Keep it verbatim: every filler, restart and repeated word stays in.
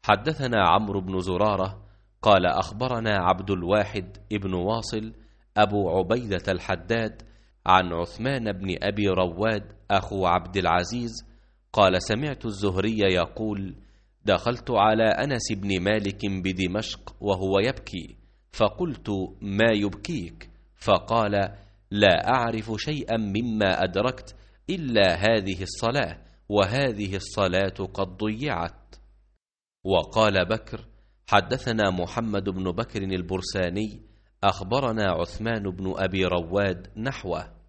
حدثنا عمرو بن زرارة قال أخبرنا عبد الواحد ابن واصل أبو عبيدة الحداد عن عثمان بن أبي رواد أخو عبد العزيز قال سمعت الزهري يقول دخلت على أنس بن مالك بدمشق وهو يبكي فقلت ما يبكيك؟ فقال لا أعرف شيئا مما أدركت إلا هذه الصلاة، وهذه الصلاة قد ضيعت. وقال بكر حدثنا محمد بن بكر البرساني أخبرنا عثمان بن أبي رواد نحوه.